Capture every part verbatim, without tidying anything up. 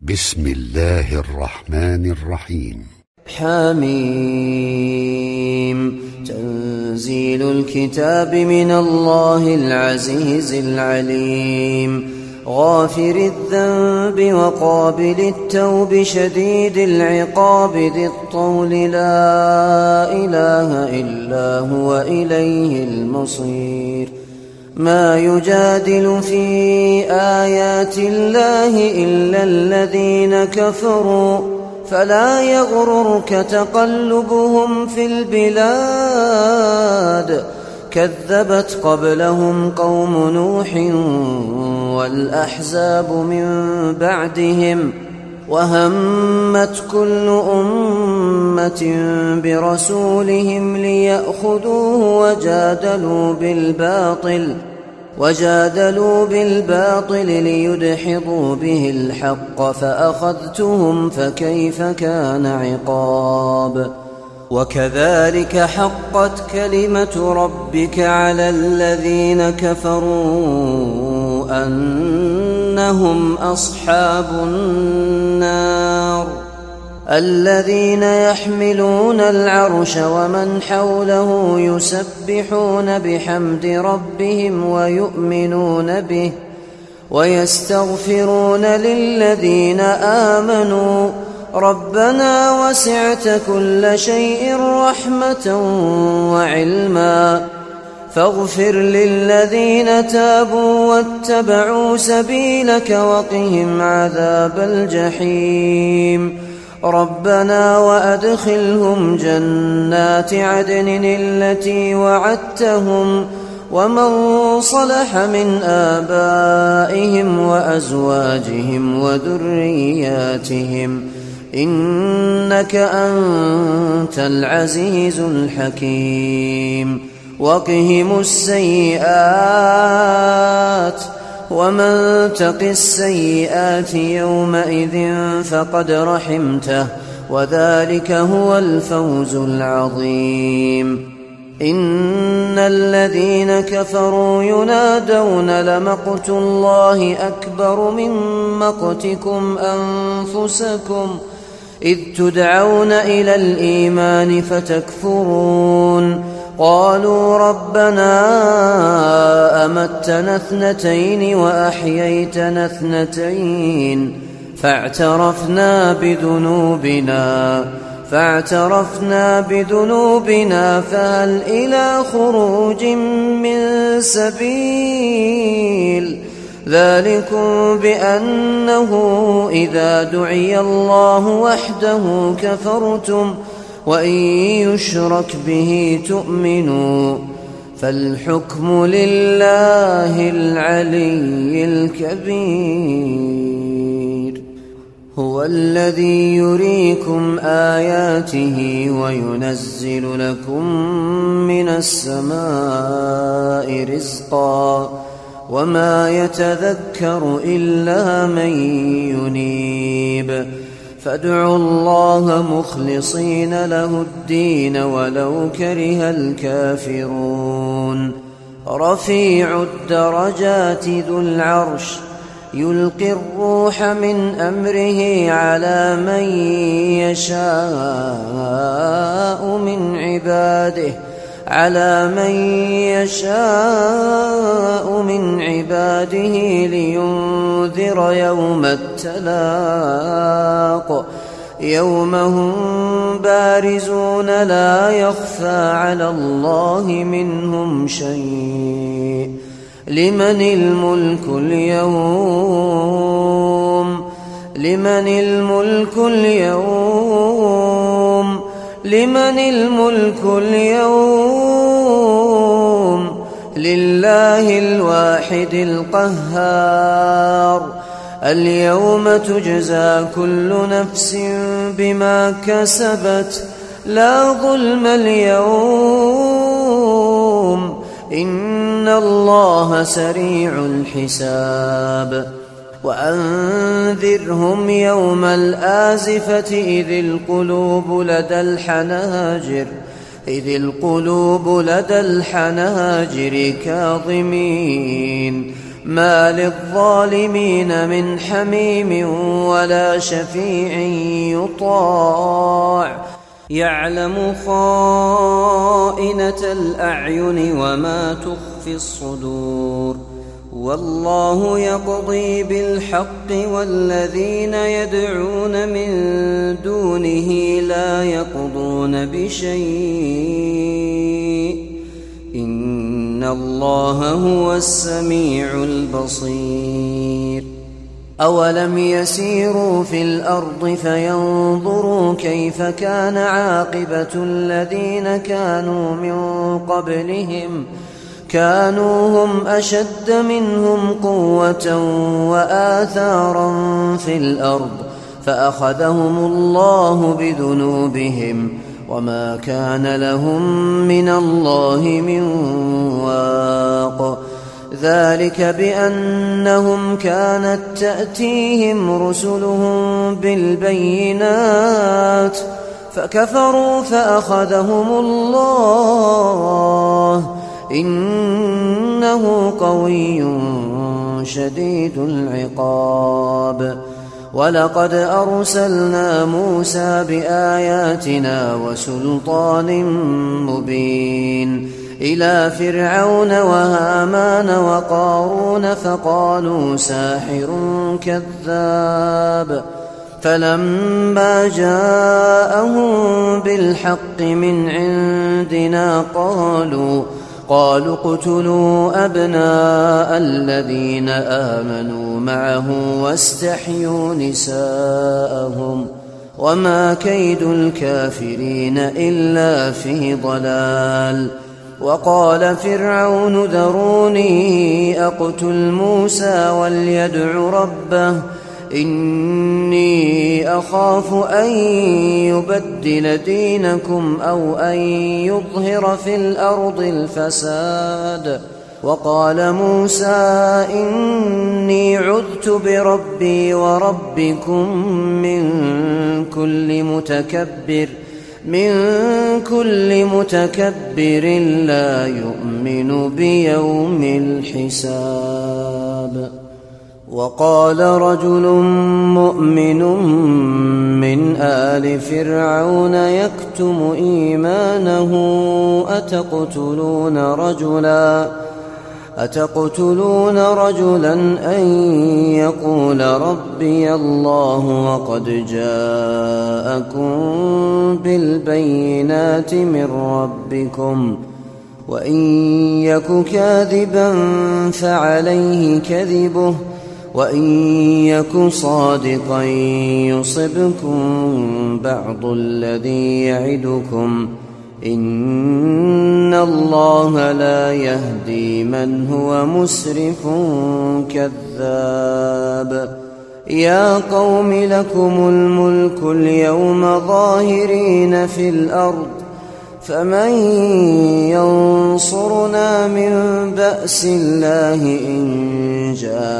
بسم الله الرحمن الرحيم. حميم. تنزيل الكتاب من الله العزيز العليم، غافر الذنب وقابل التوب شديد العقاب ذي الطول لا إله إلا هو إليه المصير. ما يجادل في آيات الله إلا الذين كفروا فلا يغررك تقلبهم في البلاد. كذبت قبلهم قوم نوح والأحزاب من بعدهم، وهمت كل أمة برسولهم ليأخذوه وجادلوا بالباطل وجادلوا بالباطل ليدحضوا به الحق فأخذتهم فكيف كان عقاب. وكذلك حقت كلمة ربك على الذين كفروا أنهم أصحاب النار. الذين يحملون العرش ومن حوله يسبحون بحمد ربهم ويؤمنون به ويستغفرون للذين آمنوا ربنا وسعت كل شيء رحمة وعلما فاغفر للذين تابوا واتبعوا سبيلك وقهم عذاب الجحيم. ربنا وأدخلهم جنات عدن التي وعدتهم ومن صلح من آبائهم وأزواجهم وذرياتهم إنك أنت العزيز الحكيم. وقهم السيئات ومن تق السيئات يومئذ فقد رحمته وذلك هو الفوز العظيم. إن الذين كفروا ينادون لمقت الله أكبر من مقتكم أنفسكم إذ تدعون إلى الإيمان فتكفرون. قالوا ربنا أمتنا اثنتين وأحييتنا اثنتين فاعترفنا بذنوبنا فاعترفنا بذنوبنا فهل إلى خروج من سبيل. ذلكم بأنه إذا دعي الله وحده كفرتم وإن يشرك به تؤمنوا فالحكم لله العلي الكبير. هو الذي يريكم آياته وينزل لكم من السماء رزقا وما يتذكر إلا من ينيب. فادعوا الله مخلصين له الدين ولو كره الكافرون. رفيع الدرجات ذو العرش يلقي الروح من أمره على من يشاء من عباده على من يشاء من عباده لينذر يوم التلاق يوم هم بارزون لا يخفى على الله منهم شيء. لمن الملك اليوم لمن الملك اليوم لمن الملك اليوم لله الواحد القهار. اليوم تجزى كل نفس بما كسبت لا ظلم اليوم إن الله سريع الحساب. وأنذرهم يوم الآزفة إذ القلوب لدى الحناجر إذ القلوب لدى الحناجر كاظمين ما للظالمين من حميم ولا شفيع يطاع يعلم خائنة الأعين وما تخفي الصدور والله يقضي بالحق والذين يدعون من دونه لا يقضون بشيء إن الله هو السميع البصير أولم يسيروا في الأرض فينظروا كيف كان عاقبة الذين كانوا من قبلهم كانوا هم أشد منهم قوة وآثارا في الأرض فأخذهم الله بذنوبهم وما كان لهم من الله من واق ذلك بأنهم كانت تأتيهم رسلهم بالبينات فكفروا فأخذهم الله إنه قوي شديد العقاب ولقد أرسلنا موسى بآياتنا وسلطان مبين إلى فرعون وهامان وقارون فقالوا ساحر كذاب فلما جاءهم بالحق من عندنا قالوا قالوا اقتلوا أبناء الذين آمنوا معه واستحيوا نساءهم وما كيد الكافرين إلا في ضلال وقال فرعون ذروني أقتل موسى وليدع ربه إني أخاف أن يبدل دينكم أو أن يظهر في الأرض الفساد وقال موسى إني عذت بربي وربكم من كل متكبر من كل متكبر لا يؤمن بيوم الحساب وقال رجل مؤمن من آل فرعون يكتم إيمانه أتقتلون رجلا أتقتلون رجلا أن يقول ربي الله وقد جاءكم بالبينات من ربكم وإن يك كاذبا فعليه كذبه وإن يك صادقا يصبكم بعض الذي يعدكم إن الله لا يهدي من هو مسرف كذاب يا قوم لكم الملك اليوم ظاهرين في الأرض فمن ينصرنا من بأس الله إن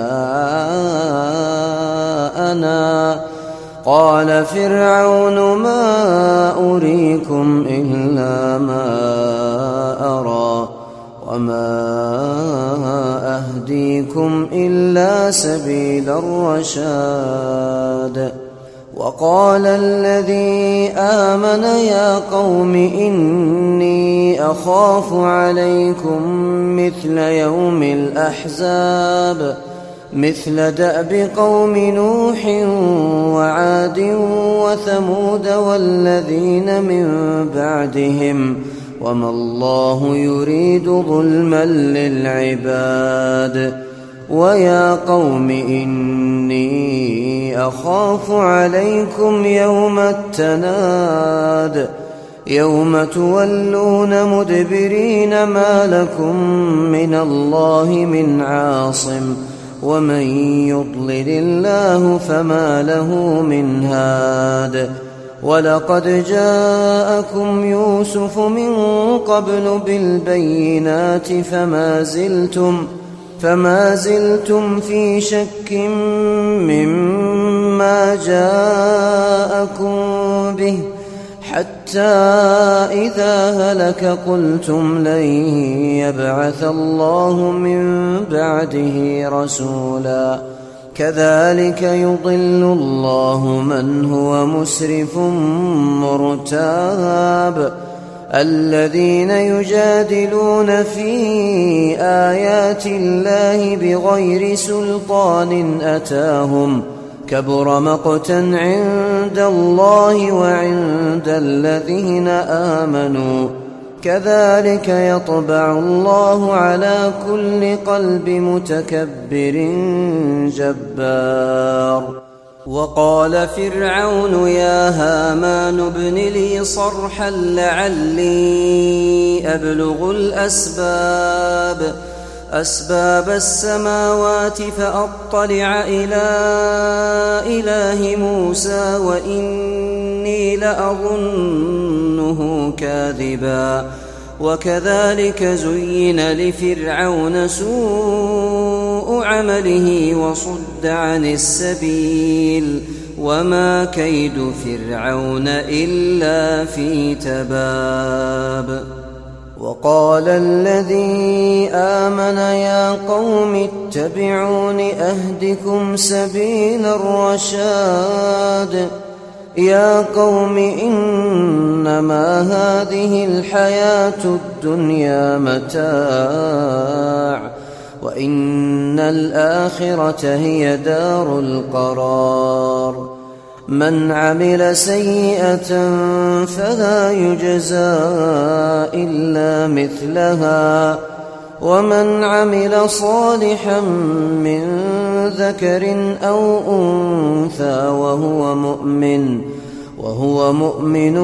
جاءنا قال فرعون ما أريكم إلا ما أرى وما أهديكم إلا سبيل الرشاد وقال الذي آمن يا قوم إني أخاف عليكم مثل يوم الأحزاب مثل دأب قوم نوح وعاد وثمود والذين من بعدهم وما الله يريد ظلما للعباد ويا قوم إني أخاف عليكم يوم التناد يوم تولون مدبرين ما لكم من الله من عاصم ومن يضلل الله فما له من هاد ولقد جاءكم يوسف من قبل بالبينات فما زلتم فما زلتم في شك مما جاءكم به حتى حتى إذا هلك قلتم لن يبعث الله من بعده رسولا كذلك يضل الله من هو مسرف مرتاب الذين يجادلون في آيات الله بغير سلطان أتاهم كبر مقتا عند الله وعند الذين آمنوا كذلك يطبع الله على كل قلب متكبر جبار وقال فرعون يا هامان ابن لي صرحا لعلي أبلغ الأسباب أسباب السماوات فأطلع إلى إله موسى وإني لأظنه كاذبا وكذلك زين لفرعون سوء عمله وصد عن السبيل وما كيد فرعون إلا في تباب وقال الذي آمن يا قوم اتبعون أهدكم سبيل الرشاد يا قوم إنما هذه الحياة الدنيا متاع وإن الآخرة هي دار القرار من عمل سيئة فلا يجزى إلا مثلها ومن عمل صالحا من ذكر أو أنثى وهو مؤمن وهو مؤمن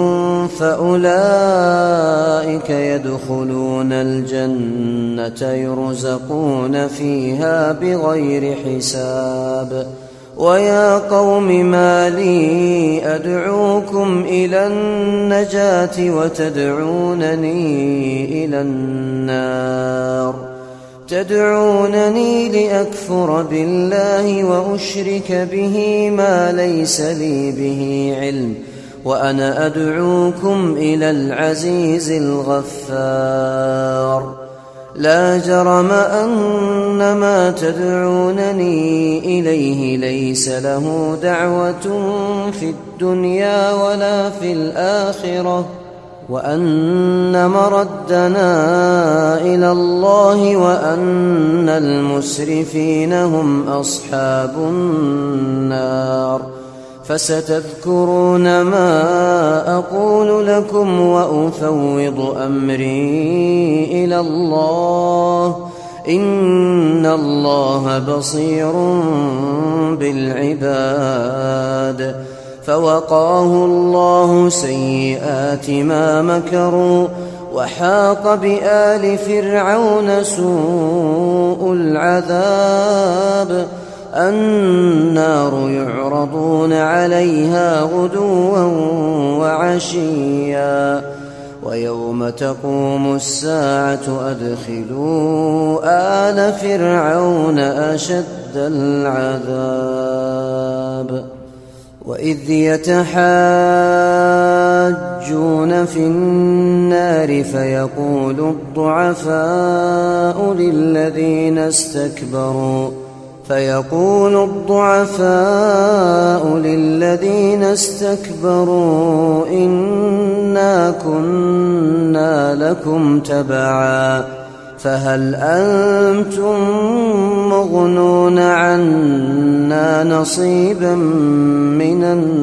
فأولئك يدخلون الجنة يرزقون فيها بغير حساب ويا قوم ما لي أدعوكم إلى النجاة وتدعونني إلى النار تدعونني لأكفر بالله وأشرك به ما ليس لي به علم وأنا أدعوكم إلى العزيز الغفار لا جرم أن ما تدعونني إليه ليس له دعوة في الدنيا ولا في الآخرة وأن مردنا إلى الله وأن المسرفين هم أصحاب النار فستذكرون ما أقول لكم وأفوض أمري إلى الله إن الله بصير بالعباد فوقاه الله سيئات ما مكروا وحاق بآل فرعون سوء العذاب النار يعرضون عليها غدوا وعشيا ويوم تقوم الساعة أدخلوا آل فرعون أشد العذاب وإذ يتحاجون في النار فيقول الضعفاء للذين استكبروا فيقول الضعفاء للذين استكبروا إنا كنا لكم تبعا فهل أنتم مغنون عنا نصيبا من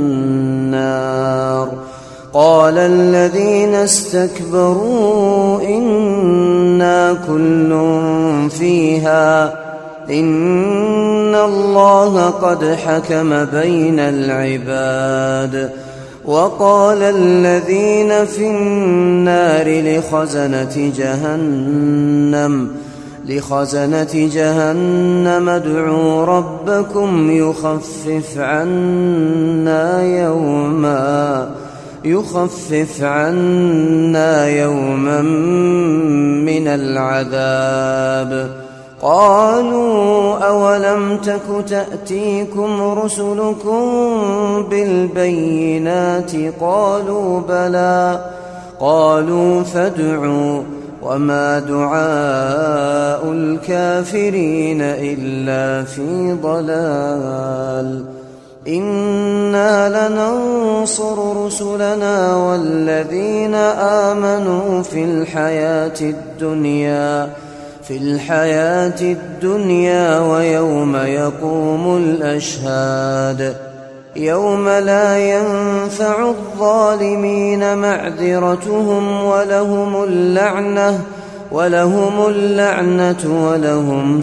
النار قال الذين استكبروا إنا كل فيها إن الله قد حكم بين العباد وقال الذين في النار لخزنة جهنم لخزنة جهنم ادعوا ربكم يخفف عنا يوما يخفف عنا يوما من العذاب قالوا أولم تك تأتيكم رسلكم بالبينات قالوا بلى قالوا فادعوا وما دعاء الكافرين إلا في ضلال إنا لننصر رسلنا والذين آمنوا في الحياة الدنيا في الحياة الدنيا ويوم يقوم الأشهاد يوم لا ينفع الظالمين معذرتهم ولهم اللعنة ولهم اللعنة ولهم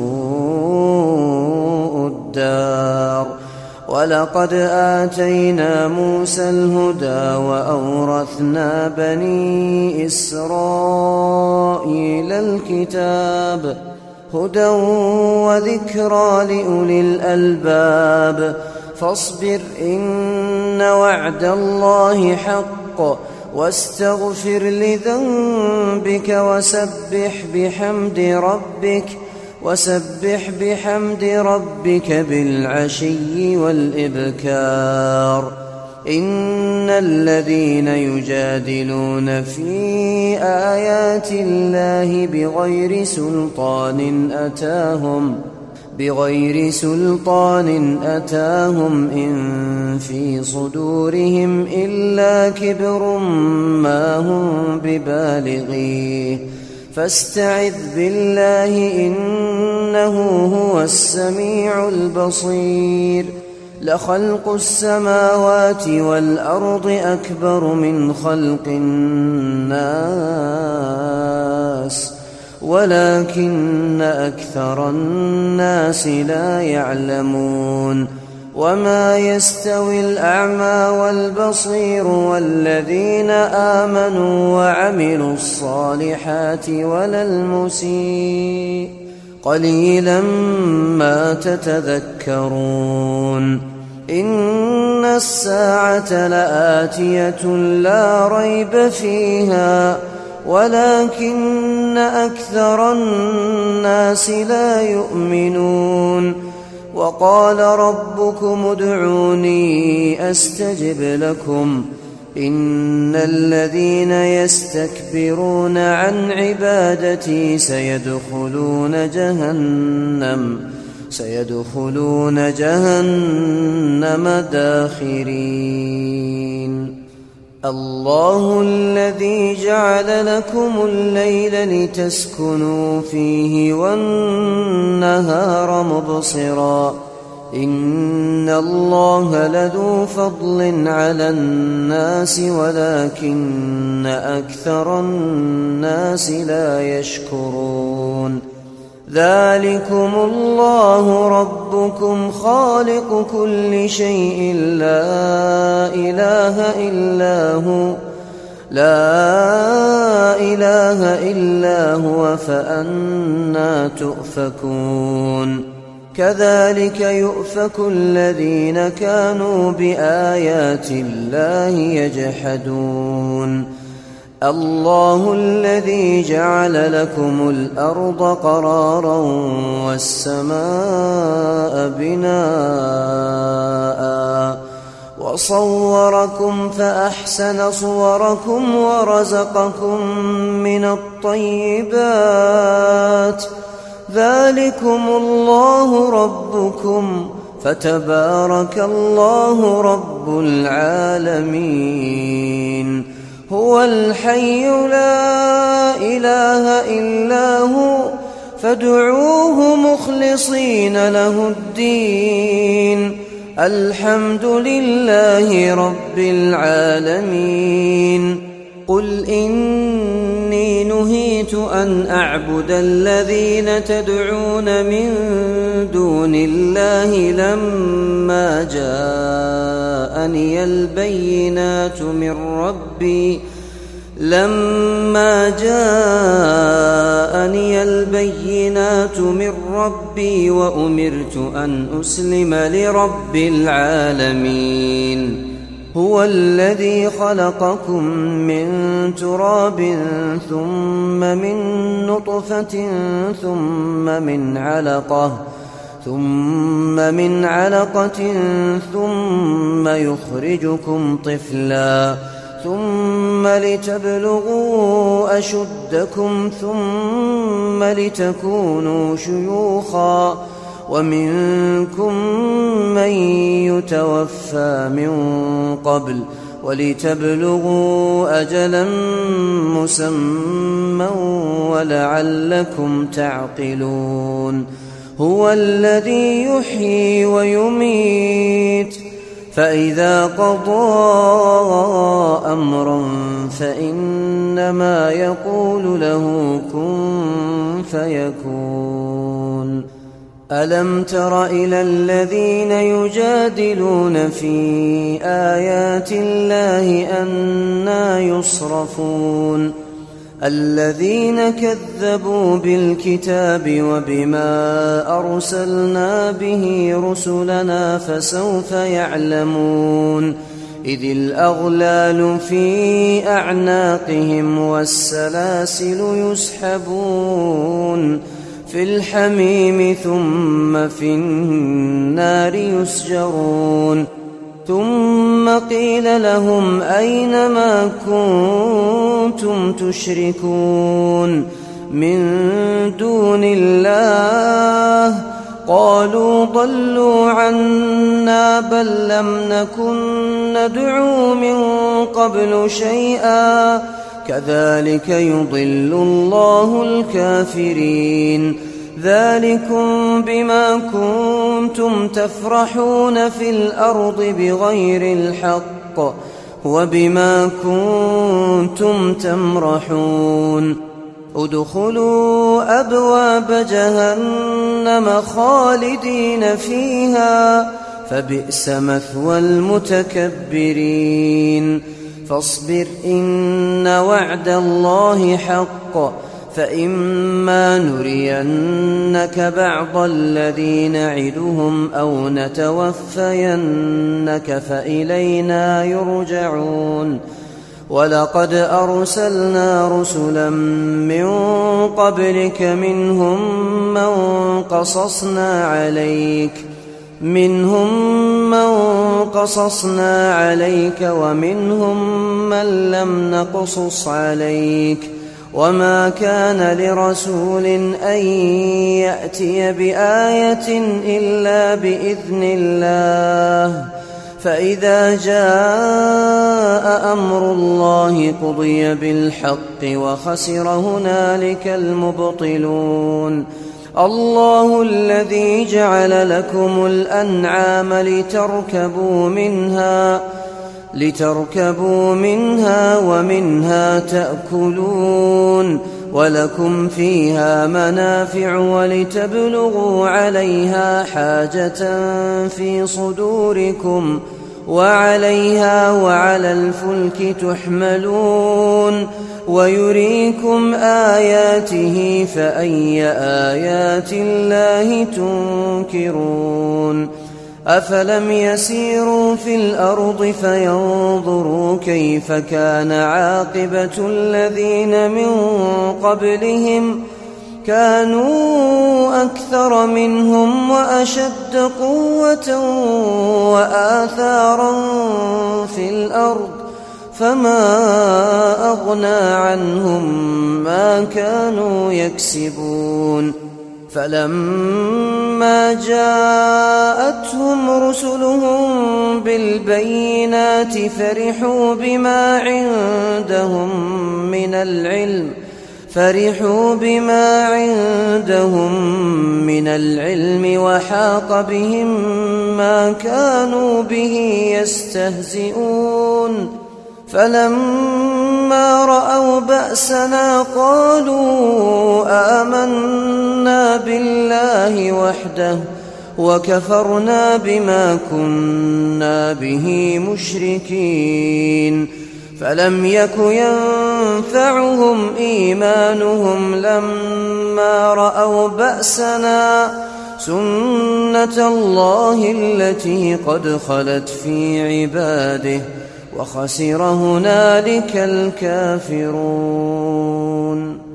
سوء الدار ولقد آتينا موسى الهدى وأورثنا بني إسرائيل الكتاب هدى وذكرى لأولي الألباب فاصبر إن وعد الله حق واستغفر لذنبك وسبح بحمد ربك وسبح بحمد ربك بالعشي والإبكار إن الذين يجادلون في آيات الله بغير سلطان أتاهم بغير سلطان أتاهم إن في صدورهم إلا كبر ما هم ببالغيه فاستعذ بالله إنه هو السميع البصير لخلق السماوات والأرض أكبر من خلق الناس ولكن أكثر الناس لا يعلمون وما يستوي الأعمى والبصير والذين آمنوا وعملوا الصالحات ولا المسيء قليلا ما تتذكرون إن الساعة لآتية لا ريب فيها ولكن أكثر الناس لا يؤمنون وقال ربكم ادعوني أستجب لكم إن الذين يستكبرون عن عبادتي سيدخلون جهنم سيدخلون جهنم داخرين الله الذي جعل لكم الليل لتسكنوا فيه والنهار مبصرا إن الله لذو فضل على الناس ولكن أكثر الناس لا يشكرون ذلكم الله ربكم خالق كل شيء لا إله إلا هو لا إله إلا هو فأنى تؤفكون كذلك يؤفك الذين كانوا بآيات الله يجحدون الله الذي جعل لكم الأرض قرارا والسماء بناء وصوركم فأحسن صوركم ورزقكم من الطيبات ذلكم الله ربكم فتبارك الله رب العالمين هو الحي لا إله إلا هو فادعوه مخلصين له الدين الحمد لله رب العالمين قل إني نهيت أن أعبد الذين تدعون من دون الله لما جاءني البينات من ربي لما جاءني البينات من ربي وأمرت أن أسلم لرب العالمين هو الذي خلقكم من تراب ثم من نطفة ثم من علقة ثم من علقة ثم يخرجكم طفلا ثم لتبلغوا أشدكم ثم لتكونوا شيوخا ومنكم من يتوفى من قبل ولتبلغوا أجلا مسمى ولعلكم تعقلون هو الذي يحيي ويميت فإذا قضى أمرا فإنما يقول له كن فيكون ألم تر إلى الذين يجادلون في آيات الله أنى يصرفون الذين كذبوا بالكتاب وبما أرسلنا به رسلنا فسوف يعلمون إذ الأغلال في أعناقهم والسلاسل يسحبون في الحميم ثم في النار يسجرون ثم قيل لهم أين ما كنتم تشركون من دون الله قالوا ضلوا عنا بل لم نكن ندعو من قبل شيئا كذلك يضل الله الكافرين ذلكم بما كنتم تفرحون في الأرض بغير الحق وبما كنتم تمرحون ادخلوا أبواب جهنم خالدين فيها فبئس مثوى المتكبرين فاصبر إن وعد الله حق فإما نرينك بعض الذي نعدهم أو نتوفينك فإلينا يرجعون ولقد أرسلنا رسلا من قبلك منهم من قصصنا عليك منهم من قصصنا عليك ومنهم من لم نقصص عليك وما كان لرسول أن يأتي بآية إلا بإذن الله فإذا جاء أمر الله قضي بالحق وخسر هنالك المبطلون الله الذي جعل لكم الأنعام لتركبوا منها لتركبوا منها ومنها تأكلون ولكم فيها منافع ولتبلغوا عليها حاجة في صدوركم وعليها وعلى الفلك تحملون ويريكم آياته فأي آيات الله تنكرون أفلم يسيروا في الأرض فينظروا كيف كان عاقبة الذين من قبلهم كانوا أكثر منهم وأشد قوة وآثارا في الأرض فما أغنى عنهم ما كانوا يكسبون فلما جاءتهم رسلهم بالبينات فرحوا بما عندهم من العلم فرحوا بما عندهم من العلم وحاق بهم ما كانوا به يستهزئون فلما رأوا بأسنا قالوا آمنا بالله وحده وكفرنا بما كنا به مشركين فلم يك ينفعهم إيمانهم لما رأوا بأسنا سُنَّةَ اللَّهِ الَّتِي قَدْ خَلَتْ فِي عِبَادِهِ وَخَسِرَ هُنَالِكَ الْكَافِرُونَ.